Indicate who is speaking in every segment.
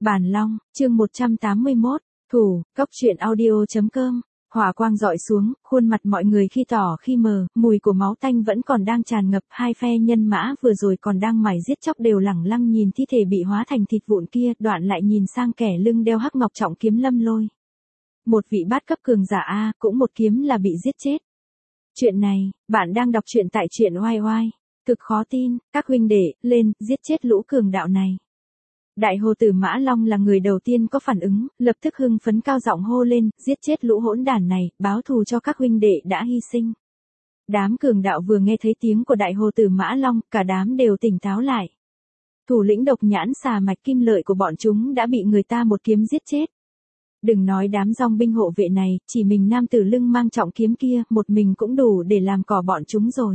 Speaker 1: Bản Long, chương 181, Thủ, Cốc truyện audio.com. Hỏa quang dọi xuống, khuôn mặt mọi người khi tỏ khi mờ, mùi của máu tanh vẫn còn đang tràn ngập, hai phe nhân mã vừa rồi còn đang mải giết chóc đều lẳng lăng nhìn thi thể bị hóa thành thịt vụn kia, đoạn lại nhìn sang kẻ lưng đeo hắc ngọc trọng kiếm Lâm Lôi. Một vị bát cấp cường giả A, cũng một kiếm là bị giết chết. Chuyện này, bạn đang đọc truyện tại truyện oai oai. Cực khó tin, các huynh đệ, lên, giết chết lũ cường đạo này. Đại hồ tử Mã Long là người đầu tiên có phản ứng, lập tức hưng phấn cao giọng hô lên, giết chết lũ hỗn đản này, báo thù cho các huynh đệ đã hy sinh. Đám cường đạo vừa nghe thấy tiếng của đại hồ tử Mã Long, cả đám đều tỉnh táo lại. Thủ lĩnh độc nhãn xà mạch kim lợi của bọn chúng đã bị người ta một kiếm giết chết. Đừng nói đám dòng binh hộ vệ này, chỉ mình nam tử lưng mang trọng kiếm kia, một mình cũng đủ để làm cỏ bọn chúng rồi.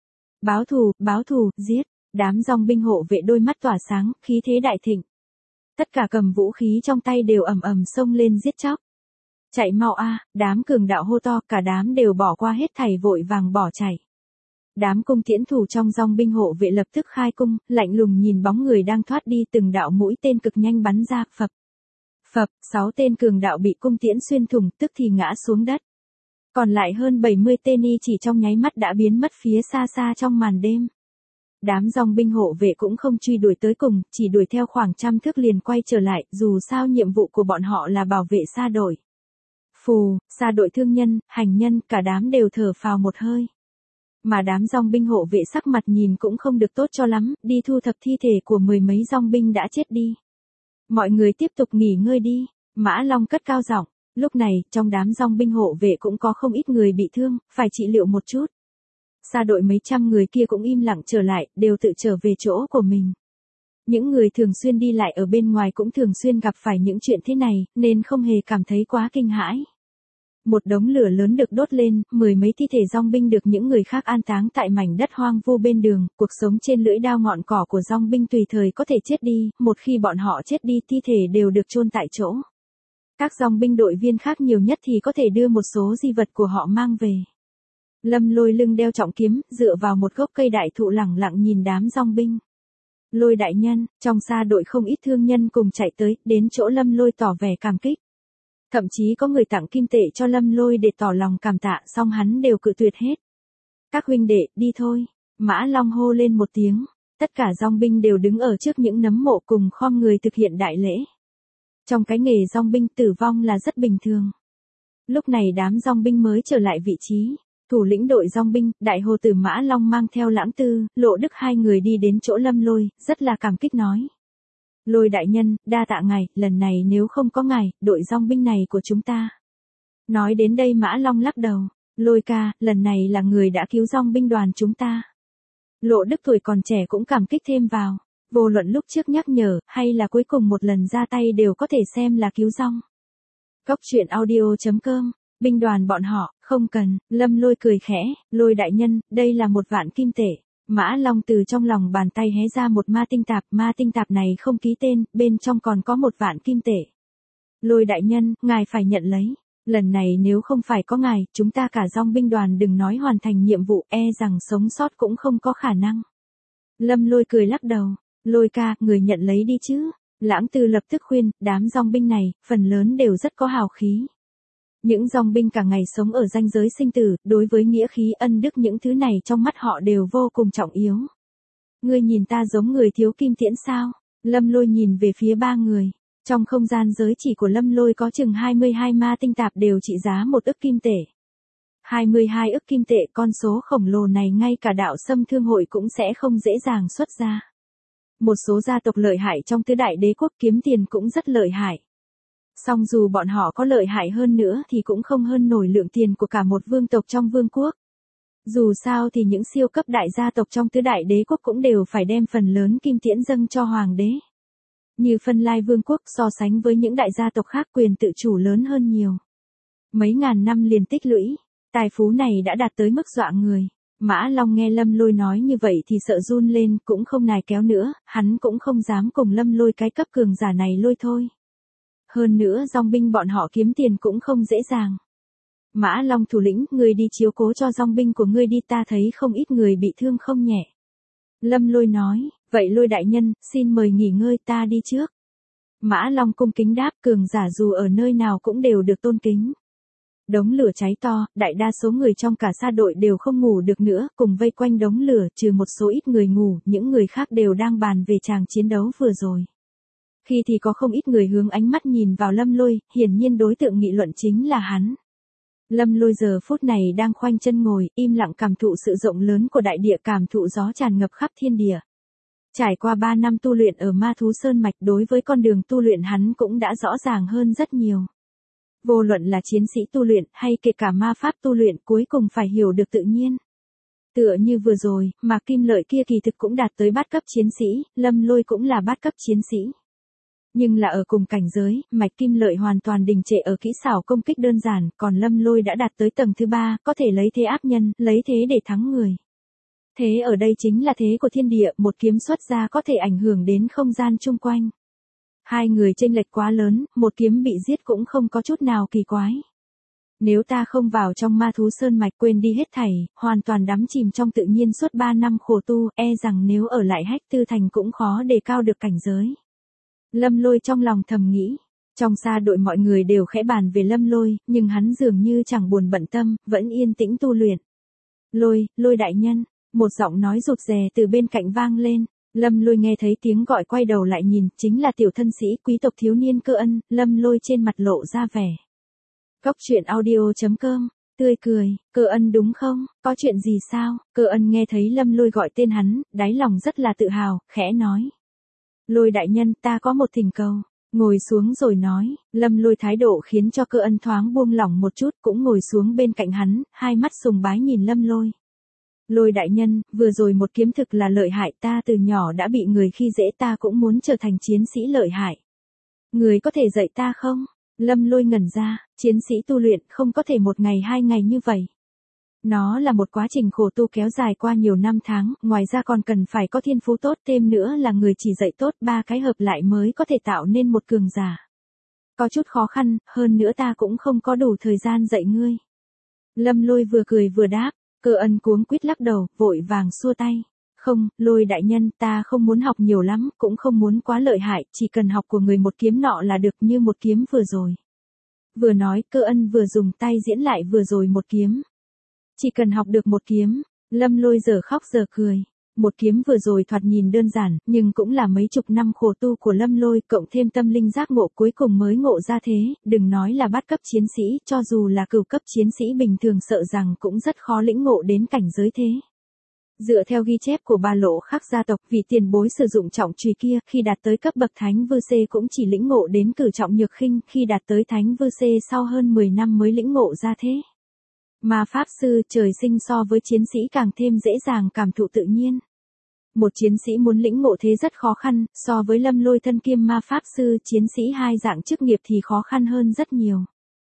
Speaker 1: Báo thù, giết. Đám dòng binh hộ vệ đôi mắt tỏa sáng, khí thế đại thịnh. Tất cả cầm vũ khí trong tay đều ầm ầm xông lên giết chóc. Chạy mau a, đám cường đạo hô to, cả đám đều bỏ qua hết thảy vội vàng bỏ chạy. Đám cung tiễn thủ trong dòng binh hộ vệ lập tức khai cung, lạnh lùng nhìn bóng người đang thoát đi, từng đạo mũi tên cực nhanh bắn ra, phập. 6 tên cường đạo bị cung tiễn xuyên thủng, tức thì ngã xuống đất. Còn lại hơn 70 tên y chỉ trong nháy mắt đã biến mất phía xa xa trong màn đêm. Đám dòng binh hộ vệ cũng không truy đuổi tới cùng, chỉ đuổi theo khoảng trăm thước liền quay trở lại, dù sao nhiệm vụ của bọn họ là bảo vệ xa đội. Phù, xa đội thương nhân, hành nhân, cả đám đều thở phào một hơi. Mà đám dòng binh hộ vệ sắc mặt nhìn cũng không được tốt cho lắm, đi thu thập thi thể của mười mấy dòng binh đã chết đi. Mọi người tiếp tục nghỉ ngơi đi, Mã Long cất cao giọng. Lúc này, trong đám dòng binh hộ vệ cũng có không ít người bị thương, phải trị liệu một chút. Xa đội mấy trăm người kia cũng im lặng trở lại, đều tự trở về chỗ của mình. Những người thường xuyên đi lại ở bên ngoài cũng thường xuyên gặp phải những chuyện thế này, nên không hề cảm thấy quá kinh hãi. Một đống lửa lớn được đốt lên, mười mấy thi thể dòng binh được những người khác an táng tại mảnh đất hoang vu bên đường, cuộc sống trên lưỡi dao ngọn cỏ của dòng binh tùy thời có thể chết đi, một khi bọn họ chết đi thi thể đều được chôn tại chỗ. Các dòng binh đội viên khác nhiều nhất thì có thể đưa một số di vật của họ mang về. Lâm Lôi lưng đeo trọng kiếm, dựa vào một gốc cây đại thụ lẳng lặng nhìn đám dòng binh. Lôi đại nhân, trong xa đội không ít thương nhân cùng chạy tới, đến chỗ Lâm Lôi tỏ vẻ cảm kích. Thậm chí có người tặng kim tệ cho Lâm Lôi để tỏ lòng cảm tạ, song hắn đều cự tuyệt hết. Các huynh đệ, đi thôi. Mã Long hô lên một tiếng. Tất cả dòng binh đều đứng ở trước những nấm mộ cùng khom người thực hiện đại lễ. Trong cái nghề dòng binh tử vong là rất bình thường. Lúc này đám dòng binh mới trở lại vị trí. Thủ lĩnh đội dòng binh, đại hồ tử Mã Long mang theo Lãng Tư, Lộ Đức hai người đi đến chỗ Lâm Lôi, rất là cảm kích nói. Lôi đại nhân, đa tạ ngài, lần này nếu không có ngài, đội dòng binh này của chúng ta. Nói đến đây Mã Long lắc đầu, Lôi ca, lần này là người đã cứu dòng binh đoàn chúng ta. Lộ Đức tuổi còn trẻ cũng cảm kích thêm vào, vô luận lúc trước nhắc nhở, hay là cuối cùng một lần ra tay đều có thể xem là cứu dòng. Cốc truyện audio.com. Binh đoàn bọn họ, không cần, Lâm Lôi cười khẽ, Lôi đại nhân, đây là 1 vạn kim tệ. Mã Long từ trong lòng bàn tay hé ra một ma tinh tạp này không ký tên, bên trong còn có 1 vạn kim tệ. Lôi đại nhân, ngài phải nhận lấy. Lần này nếu không phải có ngài, chúng ta cả dòng binh đoàn đừng nói hoàn thành nhiệm vụ, e rằng sống sót cũng không có khả năng. Lâm Lôi cười lắc đầu, Lôi ca, người nhận lấy đi chứ. Lãng Tư lập tức khuyên, đám dòng binh này, phần lớn đều rất có hào khí. Những dòng binh cả ngày sống ở ranh giới sinh tử, đối với nghĩa khí ân đức những thứ này trong mắt họ đều vô cùng trọng yếu. Ngươi nhìn ta giống người thiếu kim tiễn sao? Lâm Lôi nhìn về phía 3 người. Trong không gian giới chỉ của Lâm Lôi có chừng 22 ma tinh tạp đều trị giá 1 ức kim tệ. 22 ức kim tệ, con số khổng lồ này ngay cả đạo Sâm Thương hội cũng sẽ không dễ dàng xuất ra. Một số gia tộc lợi hại trong tứ đại đế quốc kiếm tiền cũng rất lợi hại. Song dù bọn họ có lợi hại hơn nữa thì cũng không hơn nổi lượng tiền của cả một vương tộc trong vương quốc. Dù sao thì những siêu cấp đại gia tộc trong tứ đại đế quốc cũng đều phải đem phần lớn kim tiễn dâng cho hoàng đế. Như Phân Lai vương quốc so sánh với những đại gia tộc khác quyền tự chủ lớn hơn nhiều. Mấy ngàn năm liền tích lũy, tài phú này đã đạt tới mức dọa người. Mã Long nghe Lâm Lôi nói như vậy thì sợ run lên, cũng không nài kéo nữa, hắn cũng không dám cùng Lâm Lôi cái cấp cường giả này lôi thôi. Hơn nữa dòng binh bọn họ kiếm tiền cũng không dễ dàng. Mã Long thủ lĩnh, ngươi đi chiếu cố cho dòng binh của ngươi đi, ta thấy không ít người bị thương không nhẹ. Lâm Lôi nói, vậy Lôi đại nhân, xin mời nghỉ ngơi, ta đi trước. Mã Long cung kính đáp, cường giả dù ở nơi nào cũng đều được tôn kính. Đống lửa cháy to, đại đa số người trong cả sa đội đều không ngủ được nữa, cùng vây quanh đống lửa, trừ một số ít người ngủ, những người khác đều đang bàn về tràng chiến đấu vừa rồi. Khi thì có không ít người hướng ánh mắt nhìn vào Lâm Lôi, hiển nhiên đối tượng nghị luận chính là hắn. Lâm Lôi giờ phút này đang khoanh chân ngồi, im lặng cảm thụ sự rộng lớn của đại địa, cảm thụ gió tràn ngập khắp thiên địa. Trải qua 3 năm tu luyện ở Ma Thú Sơn Mạch, đối với con đường tu luyện hắn cũng đã rõ ràng hơn rất nhiều. Vô luận là chiến sĩ tu luyện hay kể cả ma pháp tu luyện, cuối cùng phải hiểu được tự nhiên. Tựa như vừa rồi, mà Kim Lợi kia kỳ thực cũng đạt tới bát cấp chiến sĩ, Lâm Lôi cũng là bát cấp chiến sĩ. Nhưng là ở cùng cảnh giới, Mạch Kim Lợi hoàn toàn đình trệ ở kỹ xảo công kích đơn giản, còn Lâm Lôi đã đạt tới tầng thứ 3, có thể lấy thế áp nhân, lấy thế để thắng người. Thế ở đây chính là thế của thiên địa, một kiếm xuất ra có thể ảnh hưởng đến không gian chung quanh. Hai người chênh lệch quá lớn, một kiếm bị giết cũng không có chút nào kỳ quái. Nếu ta không vào trong Ma Thú Sơn Mạch, quên đi hết thảy, hoàn toàn đắm chìm trong tự nhiên suốt 3 năm khổ tu, e rằng nếu ở lại Hách Tư Thành cũng khó đề cao được cảnh giới. Lâm Lôi trong lòng thầm nghĩ. Trong sa đội mọi người đều khẽ bàn về Lâm Lôi, nhưng hắn dường như chẳng buồn bận tâm, vẫn yên tĩnh tu luyện. Lôi đại nhân, một giọng nói rụt rè từ bên cạnh vang lên. Lâm Lôi nghe thấy tiếng gọi, quay đầu lại nhìn, chính là tiểu thân sĩ quý tộc thiếu niên Cơ Ân. Lâm Lôi trên mặt lộ ra vẻ Cóc truyện audio.com, tươi cười. Cơ Ân đúng không, có chuyện gì sao? Cơ Ân nghe thấy Lâm Lôi gọi tên hắn, đáy lòng rất là tự hào, khẽ nói. Lôi đại nhân, ta có một thỉnh cầu. Ngồi xuống rồi nói. Lâm Lôi thái độ khiến cho Cơ Ân thoáng buông lỏng một chút, cũng ngồi xuống bên cạnh hắn, hai mắt sùng bái nhìn Lâm Lôi. Lôi đại nhân, vừa rồi một kiếm thực là lợi hại, ta từ nhỏ đã bị người khi dễ, ta cũng muốn trở thành chiến sĩ lợi hại. Người có thể dạy ta không? Lâm Lôi ngẩn ra, chiến sĩ tu luyện không có thể một ngày 2 ngày như vậy. Nó là một quá trình khổ tu kéo dài qua nhiều năm tháng, ngoài ra còn cần phải có thiên phú tốt, thêm nữa là người chỉ dạy tốt, 3 cái hợp lại mới có thể tạo nên một cường giả. Có chút khó khăn, hơn nữa ta cũng không có đủ thời gian dạy ngươi. Lâm Lôi vừa cười vừa đáp. Cơ Ân cuống quýt lắc đầu, vội vàng xua tay. Không, Lôi đại nhân, ta không muốn học nhiều lắm, cũng không muốn quá lợi hại, chỉ cần học của người một kiếm nọ là được, như một kiếm vừa rồi. Vừa nói, Cơ Ân vừa dùng tay diễn lại vừa rồi một kiếm. Chỉ cần học được một kiếm. Lâm Lôi giờ khóc giờ cười. Một kiếm vừa rồi thoạt nhìn đơn giản, nhưng cũng là mấy chục năm khổ tu của Lâm Lôi, cộng thêm tâm linh giác ngộ cuối cùng mới ngộ ra thế, đừng nói là bát cấp chiến sĩ, cho dù là cửu cấp chiến sĩ bình thường sợ rằng cũng rất khó lĩnh ngộ đến cảnh giới thế. Dựa theo ghi chép của Ba Lộ Khắc gia tộc, vị tiền bối sử dụng trọng chùy kia, khi đạt tới cấp bậc Thánh Vư Xê cũng chỉ lĩnh ngộ đến cử trọng nhược khinh, khi đạt tới Thánh Vư Xê sau hơn 10 năm mới lĩnh ngộ ra thế. Ma pháp sư trời sinh so với chiến sĩ càng thêm dễ dàng cảm thụ tự nhiên. Một chiến sĩ muốn lĩnh ngộ thế rất khó khăn, so với Lâm Lôi thân kiêm ma pháp sư, chiến sĩ hai dạng chức nghiệp thì khó khăn hơn rất nhiều.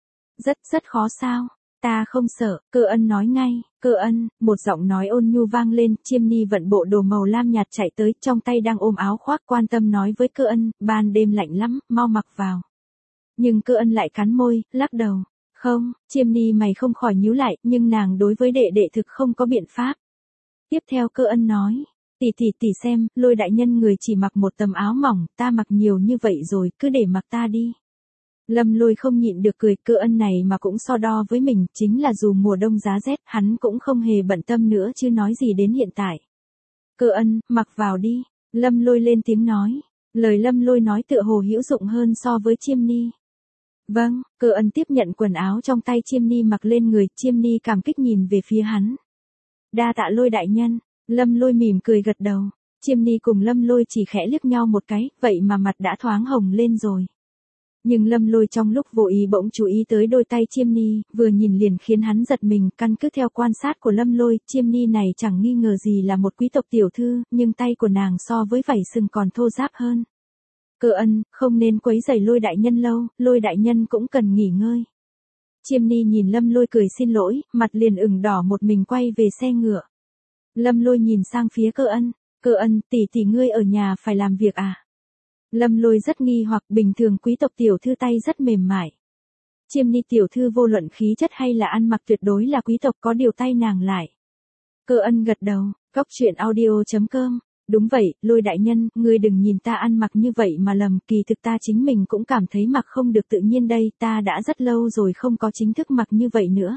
Speaker 1: Rất khó sao? Ta không sợ, Cơ Ân nói ngay. Cơ Ân, một giọng nói ôn nhu vang lên, Chiêm Ni vận bộ đồ màu lam nhạt chạy tới, trong tay đang ôm áo khoác, quan tâm nói với Cơ Ân, ban đêm lạnh lắm, mau mặc vào. Nhưng Cơ Ân lại cắn môi, lắc đầu. Không, Chiêm Ni mày không khỏi nhíu lại, nhưng nàng đối với đệ đệ thực không có biện pháp. Tiếp theo Cơ Ân nói. Tỷ xem, Lôi đại nhân người chỉ mặc một tấm áo mỏng, ta mặc nhiều như vậy rồi, cứ để mặc ta đi. Lâm Lôi không nhịn được cười, Cơ Ân này mà cũng so đo với mình, chính là dù mùa đông giá rét, hắn cũng không hề bận tâm nữa chứ nói gì đến hiện tại. Cơ Ân, mặc vào đi. Lâm Lôi lên tiếng nói. Lời Lâm Lôi nói tựa hồ hữu dụng hơn so với Chiêm Ni. Vâng, Cơ Ân tiếp nhận quần áo trong tay Chiêm Ni mặc lên người, Chiêm Ni cảm kích nhìn về phía hắn. Đa tạ Lôi đại nhân. Lâm Lôi mỉm cười gật đầu. Chiêm Ni cùng Lâm Lôi chỉ khẽ liếc nhau một cái, vậy mà mặt đã thoáng hồng lên rồi. Nhưng Lâm Lôi trong lúc vô ý bỗng chú ý tới đôi tay Chiêm Ni, vừa nhìn liền khiến hắn giật mình, căn cứ theo quan sát của Lâm Lôi, Chiêm Ni này chẳng nghi ngờ gì là một quý tộc tiểu thư, nhưng tay của nàng so với vảy sừng còn thô ráp hơn. Cơ Ân, không nên quấy rầy Lôi đại nhân lâu, Lôi đại nhân cũng cần nghỉ ngơi. Chiêm Ni nhìn Lâm Lôi cười xin lỗi, mặt liền ửng đỏ, một mình quay về xe ngựa. Lâm Lôi nhìn sang phía Cơ Ân, tỷ ngươi ở nhà phải làm việc à? Lâm Lôi rất nghi hoặc, bình thường quý tộc tiểu thư tay rất mềm mại. Chiêm Ni tiểu thư vô luận khí chất hay là ăn mặc tuyệt đối là quý tộc, có điều tay nàng lại. Cơ Ân gật đầu. Cóc truyện audio.com Đúng vậy, Lôi đại nhân, ngươi đừng nhìn ta ăn mặc như vậy mà lầm, kỳ thực ta chính mình cũng cảm thấy mặc không được tự nhiên đây, ta đã rất lâu rồi không có chính thức mặc như vậy nữa.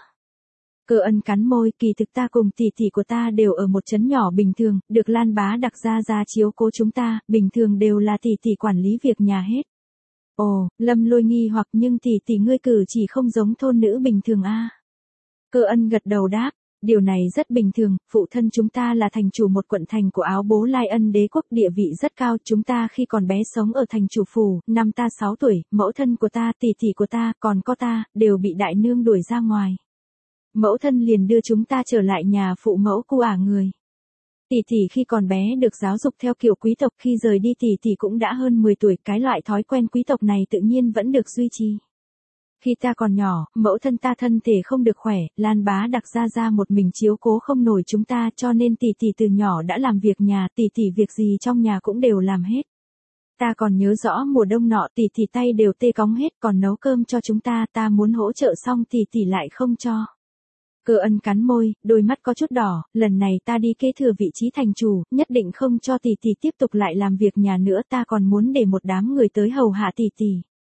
Speaker 1: Cơ Ân cắn môi, kỳ thực ta cùng tỷ tỷ của ta đều ở một trấn nhỏ bình thường, được Lan bá đặc ra chiếu cố chúng ta, bình thường đều là tỷ tỷ quản lý việc nhà hết. Ồ, Lâm Lôi nghi hoặc nhưng tỷ tỷ ngươi cử chỉ không giống thôn nữ bình thường a. Cơ Ân gật đầu đáp, điều này rất bình thường, phụ thân chúng ta là thành chủ một quận thành của Áo Bố Lai Ân đế quốc, địa vị rất cao, chúng ta khi còn bé sống ở thành chủ phủ, năm ta 6 tuổi, mẫu thân của ta, tỷ tỷ của ta, còn có ta, đều bị đại nương đuổi ra ngoài. Mẫu thân liền đưa chúng ta trở lại nhà phụ mẫu cu ả người. Tỷ tỷ khi còn bé được giáo dục theo kiểu quý tộc, khi rời đi tỷ tỷ cũng đã hơn 10 tuổi, cái loại thói quen quý tộc này tự nhiên vẫn được duy trì. Khi ta còn nhỏ, mẫu thân ta thân thể không được khỏe, Lan bá đặc ra một mình chiếu cố không nổi chúng ta, cho nên tỷ tỷ từ nhỏ đã làm việc nhà, tỷ tỷ việc gì trong nhà cũng đều làm hết. Ta còn nhớ rõ mùa đông nọ tỷ tỷ tay đều tê cóng hết, còn nấu cơm cho chúng ta, ta muốn hỗ trợ xong tỷ tỷ lại không cho. Cơ Ân cắn môi, đôi mắt có chút đỏ, lần này ta đi kế thừa vị trí thành chủ, nhất định không cho tỷ tỷ tiếp tục lại làm việc nhà nữa, ta còn muốn để một đám người tới hầu hạ tỷ tỷ.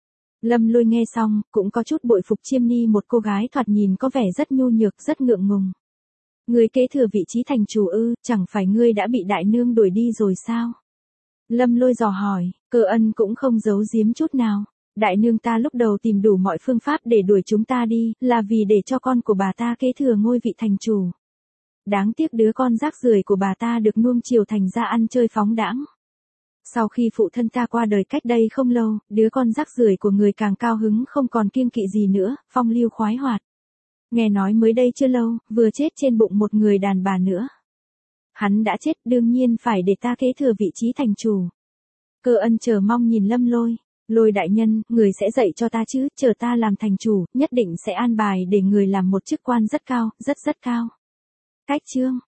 Speaker 1: Lâm Lôi nghe xong, cũng có chút bội phục Chiêm Ni, một cô gái thoạt nhìn có vẻ rất nhu nhược, rất ngượng ngùng. Ngươi kế thừa vị trí thành chủ ư, chẳng phải ngươi đã bị đại nương đuổi đi rồi sao? Lâm Lôi dò hỏi, Cơ Ân cũng không giấu giếm chút nào. Đại nương ta lúc đầu tìm đủ mọi phương pháp để đuổi chúng ta đi, là vì để cho con của bà ta kế thừa ngôi vị thành chủ. Đáng tiếc đứa con rác rưởi của bà ta được nuông chiều thành ra ăn chơi phóng đãng. Sau khi phụ thân ta qua đời cách đây không lâu, đứa con rác rưởi của người càng cao hứng không còn kiêng kỵ gì nữa, phong lưu khoái hoạt. Nghe nói mới đây chưa lâu, vừa chết trên bụng một người đàn bà nữa. Hắn đã chết, đương nhiên phải để ta kế thừa vị trí thành chủ. Cơ Ân chờ mong nhìn Lâm Lôi. Lôi đại nhân, người sẽ dạy cho ta chứ, chờ ta làm thành chủ, nhất định sẽ an bài để người làm một chức quan rất cao, rất cao. Cách chương